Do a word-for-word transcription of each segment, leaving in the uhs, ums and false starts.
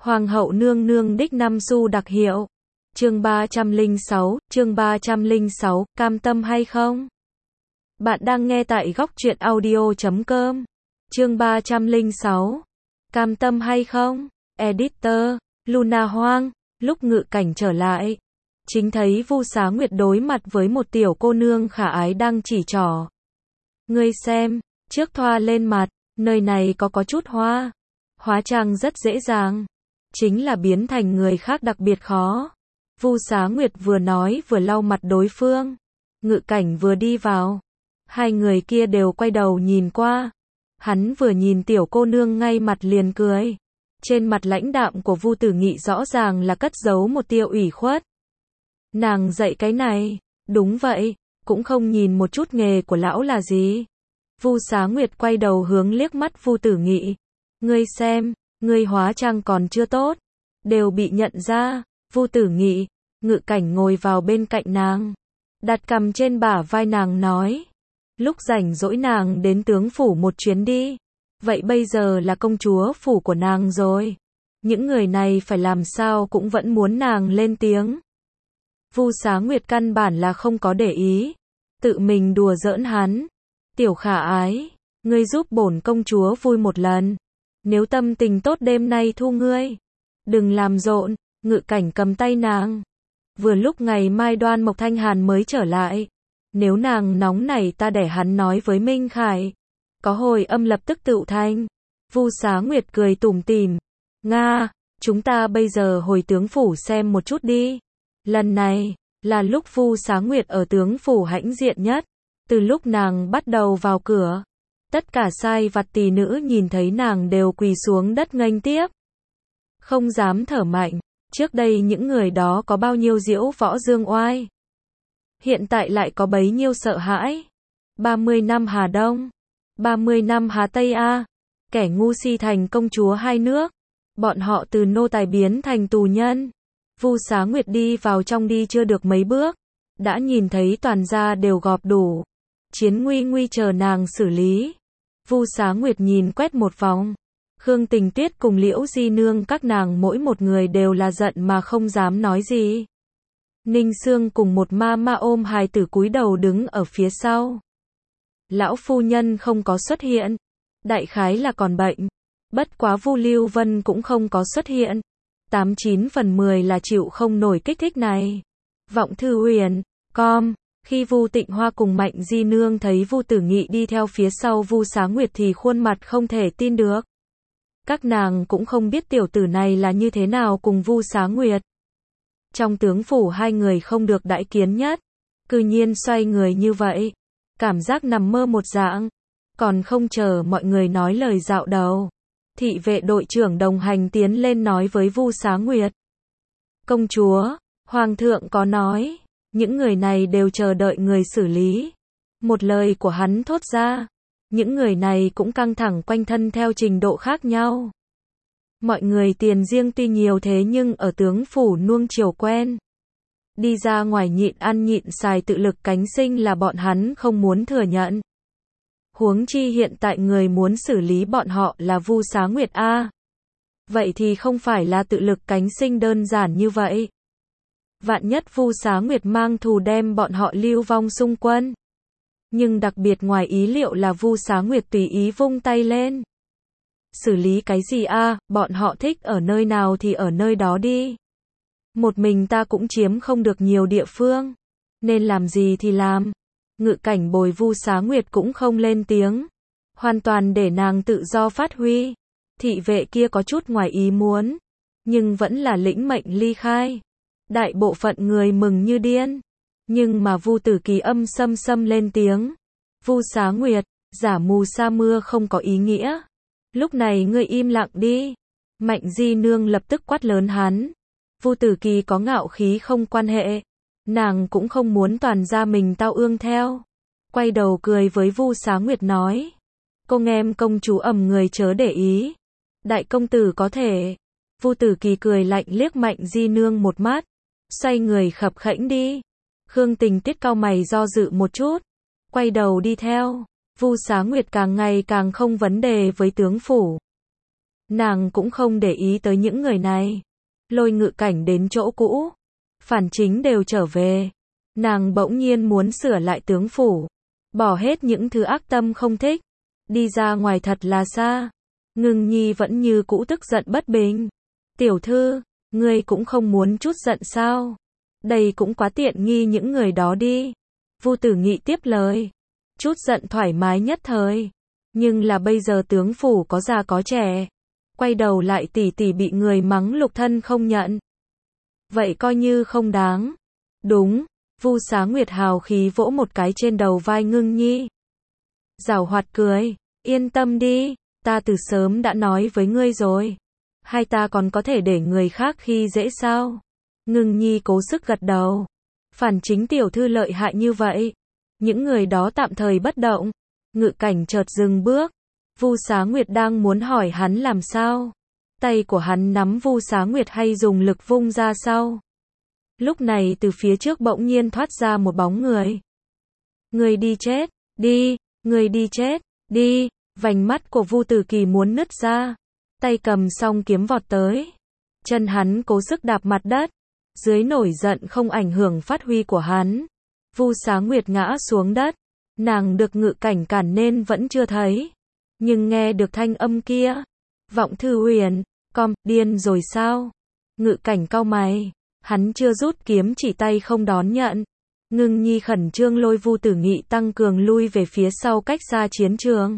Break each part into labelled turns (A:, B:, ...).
A: Hoàng hậu nương nương đích năm xu đặc hiệu. Chương ba trăm lẻ sáu, chương ba trăm lẻ sáu, cam tâm hay không? Bạn đang nghe tại góc truyện audio chấm com. Chương ba trăm lẻ sáu. Cam tâm hay không? Editor, Luna Hoang, lúc Ngự Cảnh trở lại, chính thấy Vu Xá Nguyệt đối mặt với một tiểu cô nương khả ái đang chỉ trỏ. Ngươi xem, trước thoa lên mặt, nơi này có có chút hoa. Hóa trang rất dễ dàng, chính là biến thành người khác đặc biệt khó. Vu Xá Nguyệt vừa nói vừa lau mặt đối phương. Ngự Cảnh vừa đi vào, hai người kia đều quay đầu nhìn qua. Hắn vừa nhìn tiểu cô nương ngay mặt liền cười. Trên mặt lãnh đạm của Vu Tử Nghị rõ ràng là cất giấu một tia ủy khuất. Nàng dạy cái này, đúng vậy, cũng không nhìn một chút nghề của lão là gì. Vu Xá Nguyệt quay đầu hướng liếc mắt Vu Tử Nghị. Ngươi xem, ngươi hóa trang còn chưa tốt, đều bị nhận ra. Vu Tử Nghị, Ngự Cảnh ngồi vào bên cạnh nàng, đặt cằm trên bả vai nàng nói. Lúc rảnh rỗi nàng đến tướng phủ một chuyến đi. Vậy bây giờ là công chúa phủ của nàng rồi. Những người này phải làm sao cũng vẫn muốn nàng lên tiếng. Vu Xá Nguyệt căn bản là không có để ý, tự mình đùa giỡn hắn. Tiểu khả ái, ngươi giúp bổn công chúa vui một lần. Nếu tâm tình tốt đêm nay thu ngươi. Đừng làm rộn. Ngự Cảnh cầm tay nàng. Vừa lúc ngày mai Đoan Mộc Thanh Hàn mới trở lại. Nếu nàng nóng nảy ta để hắn nói với Minh Khải. Có hồi âm lập tức tựu thanh. Vu Xá Nguyệt cười tủm tỉm. Nga, chúng ta bây giờ hồi tướng phủ xem một chút đi. Lần này, là lúc Vu Xá Nguyệt ở tướng phủ hãnh diện nhất. Từ lúc nàng bắt đầu vào cửa, tất cả sai vặt tỳ nữ nhìn thấy nàng đều quỳ xuống đất nghênh tiếp. Không dám thở mạnh, trước đây những người đó có bao nhiêu diễu võ dương oai. Hiện tại lại có bấy nhiêu sợ hãi. ba mươi năm Hà Đông, ba mươi năm Hà Tây A, kẻ ngu si thành công chúa hai nước. Bọn họ từ nô tài biến thành tù nhân. Vu Xá Nguyệt đi vào trong đi chưa được mấy bước, đã nhìn thấy toàn gia đều gọp đủ. Chiến nguy nguy chờ nàng xử lý. Vu Xá Nguyệt nhìn quét một vòng. Khương Tình Tuyết cùng Liễu Di Nương các nàng mỗi một người đều là giận mà không dám nói gì. Ninh Sương cùng một ma ma ôm hài tử cúi đầu đứng ở phía sau. Lão phu nhân không có xuất hiện. Đại khái là còn bệnh. Bất quá Vu Lưu Vân cũng không có xuất hiện. Tám chín phần mười là chịu không nổi kích thích này. Vọng Thư Huyền, com. Khi Vu Tịnh Hoa cùng Mạnh Di Nương thấy Vu Tử Nghị đi theo phía sau Vu Xá Nguyệt thì khuôn mặt không thể tin được. Các nàng cũng không biết tiểu tử này là như thế nào cùng Vu Xá Nguyệt. Trong tướng phủ hai người không được đãi kiến nhất, cư nhiên xoay người như vậy, cảm giác nằm mơ một dạng. Còn không chờ mọi người nói lời dạo đầu, thị vệ đội trưởng đồng hành tiến lên nói với Vu Xá Nguyệt. Công chúa, Hoàng thượng có nói, những người này đều chờ đợi người xử lý. Một lời của hắn thốt ra, những người này cũng căng thẳng quanh thân theo trình độ khác nhau. Mọi người tiền riêng tuy nhiều thế nhưng ở tướng phủ nuông chiều quen. Đi ra ngoài nhịn ăn nhịn xài tự lực cánh sinh là bọn hắn không muốn thừa nhận. Huống chi hiện tại người muốn xử lý bọn họ là Vu Xá Nguyệt A. Vậy thì không phải là tự lực cánh sinh đơn giản như vậy. Vạn nhất Vu Xá Nguyệt mang thù đem bọn họ lưu vong xung quân. Nhưng đặc biệt ngoài ý liệu là Vu Xá Nguyệt tùy ý vung tay lên. Xử lý cái gì a, à, bọn họ thích ở nơi nào thì ở nơi đó đi. Một mình ta cũng chiếm không được nhiều địa phương. Nên làm gì thì làm. Ngự Cảnh bồi Vu Xá Nguyệt cũng không lên tiếng. Hoàn toàn để nàng tự do phát huy. Thị vệ kia có chút ngoài ý muốn. Nhưng vẫn là lĩnh mệnh ly khai. Đại bộ phận người mừng như điên. Nhưng mà Vu Tử Kỳ âm xâm xâm lên tiếng. Vu Xá Nguyệt, giả mù sa mưa không có ý nghĩa. Lúc này ngươi im lặng đi. Mạnh Di Nương lập tức quát lớn hắn. Vu Tử Kỳ có ngạo khí không quan hệ. Nàng cũng không muốn toàn gia mình tao ương theo. Quay đầu cười với Vu Xá Nguyệt nói. Cô nghem công chúa ầm người chớ để ý. Đại công tử có thể. Vu Tử Kỳ cười lạnh liếc Mạnh Di Nương một mắt. Xoay người khập khẽnh đi. Khương Tình Tuyết cau mày do dự một chút. Quay đầu đi theo. Vu Xá Nguyệt càng ngày càng không vấn đề với tướng phủ. Nàng cũng không để ý tới những người này. Lôi Ngự Cảnh đến chỗ cũ. Phản Chính đều trở về. Nàng bỗng nhiên muốn sửa lại tướng phủ. Bỏ hết những thứ ác tâm không thích. Đi ra ngoài thật là xa. Ngưng Nhi vẫn như cũ tức giận bất bình. Tiểu thư, ngươi cũng không muốn chút giận sao? Đây cũng quá tiện nghi những người đó đi. Vu Tử Nghị tiếp lời. Chút giận thoải mái nhất thời. Nhưng là bây giờ tướng phủ có già có trẻ. Quay đầu lại tỷ tỷ bị người mắng lục thân không nhận. Vậy coi như không đáng. Đúng, Vu Xá Nguyệt hào khí vỗ một cái trên đầu vai Ngưng Nhi. Giảo hoạt cười, yên tâm đi, ta từ sớm đã nói với ngươi rồi. Hai ta còn có thể để người khác khi dễ sao? Ngưng Nhi cố sức gật đầu. Phản Chính tiểu thư lợi hại như vậy. Những người đó tạm thời bất động. Ngự Cảnh chợt dừng bước. Vu Xá Nguyệt đang muốn hỏi hắn làm sao. Tay của hắn nắm Vu Xá Nguyệt hay dùng lực vung ra sau. Lúc này từ phía trước bỗng nhiên thoát ra một bóng người. Người đi chết, đi, người đi chết, đi. Vành mắt của Vu Tử Kỳ muốn nứt ra. Tay cầm song kiếm vọt tới. Chân hắn cố sức đạp mặt đất. Dưới nổi giận không ảnh hưởng phát huy của hắn. Vu Xá Nguyệt ngã xuống đất. Nàng được Ngự Cảnh cản nên vẫn chưa thấy. Nhưng nghe được thanh âm kia. Vọng Thư Huyền, com, điên rồi sao? Ngự Cảnh cau mày. Hắn chưa rút kiếm chỉ tay không đón nhận. Ngưng Nhi khẩn trương lôi Vu Tử Nghị tăng cường lui về phía sau cách xa chiến trường.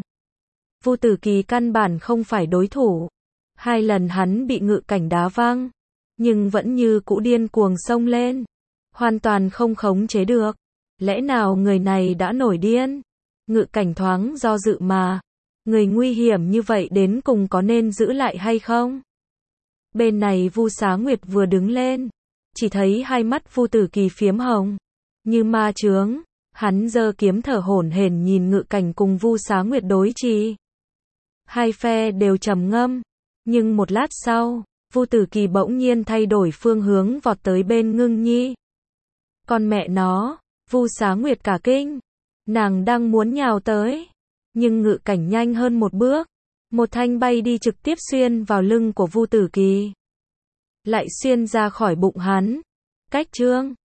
A: Vu Tử Kỳ căn bản không phải đối thủ. Hai lần hắn bị Ngự Cảnh đá văng. Nhưng vẫn như cũ điên cuồng xông lên. Hoàn toàn không khống chế được. Lẽ nào người này đã nổi điên? Ngự Cảnh thoáng do dự mà. Người nguy hiểm như vậy đến cùng có nên giữ lại hay không? Bên này Vu Xá Nguyệt vừa đứng lên. Chỉ thấy hai mắt Vu Tử Kỳ phiếm hồng. Như ma chướng. Hắn giơ kiếm thở hổn hển nhìn Ngự Cảnh cùng Vu Xá Nguyệt đối trì. Hai phe đều trầm ngâm. Nhưng một lát sau, Vu Tử Kỳ bỗng nhiên thay đổi phương hướng vọt tới bên Ngưng Nhi. Con mẹ nó, Vu Xá Nguyệt cả kinh. Nàng đang muốn nhào tới. Nhưng Ngự Cảnh nhanh hơn một bước. Một thanh bay đi trực tiếp xuyên vào lưng của Vu Tử Kỳ. Lại xuyên ra khỏi bụng hắn. Cách chương